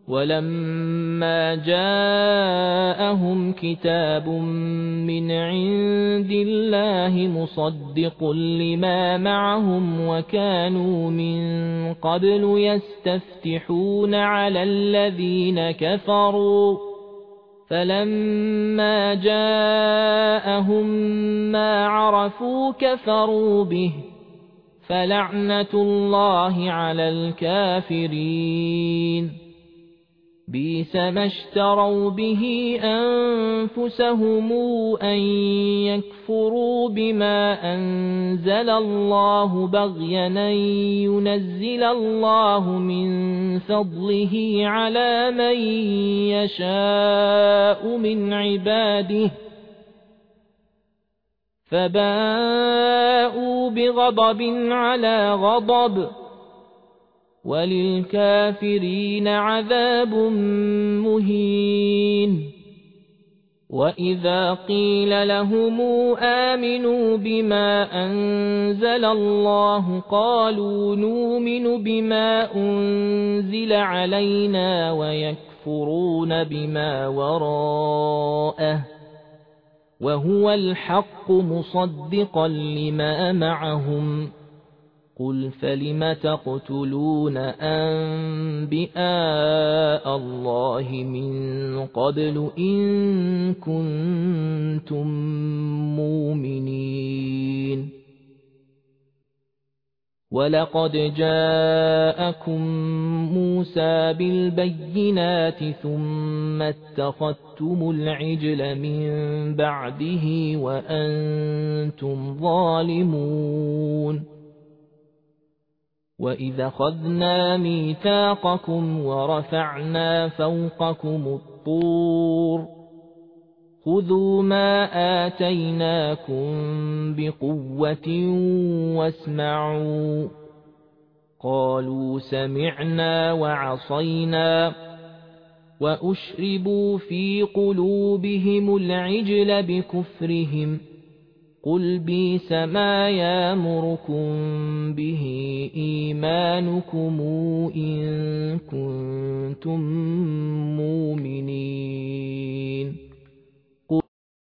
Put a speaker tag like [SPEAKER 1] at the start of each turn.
[SPEAKER 1] ولما جاءهم كتاب من عند الله مصدق لما معهم وكانوا من قبل يستفتحون على الذين كفروا فلما جاءهم ما عرفوا كفروا به فلعنة الله على الكافرين بئس ما اشتروا به أنفسهم أن يكفروا بما أنزل الله بغيا أن ينزل الله من فضله على من يشاء من عباده فباءوا بغضب على غضب وللكافرين عذاب مهين وإذا قيل لهم آمنوا بما أنزل الله قالوا نؤمن بما أنزل علينا ويكفرون بما وراءه وهو الحق مصدقا لما معهم قل فلم تقتلون أنبياء الله من قبل إن كنتم مؤمنين ولقد جاءكم موسى بالبينات ثم اتخذتم العجل من بعده وأنتم ظالمون وإذا أخذنا ميثاقكم ورفعنا فوقكم الطور خذوا ما آتيناكم بقوة واسمعوا قالوا سمعنا وعصينا وأشربوا في قلوبهم العجل بكفرهم قل بئس ما يأمركم به إيمانكم إن كنتم مؤمنين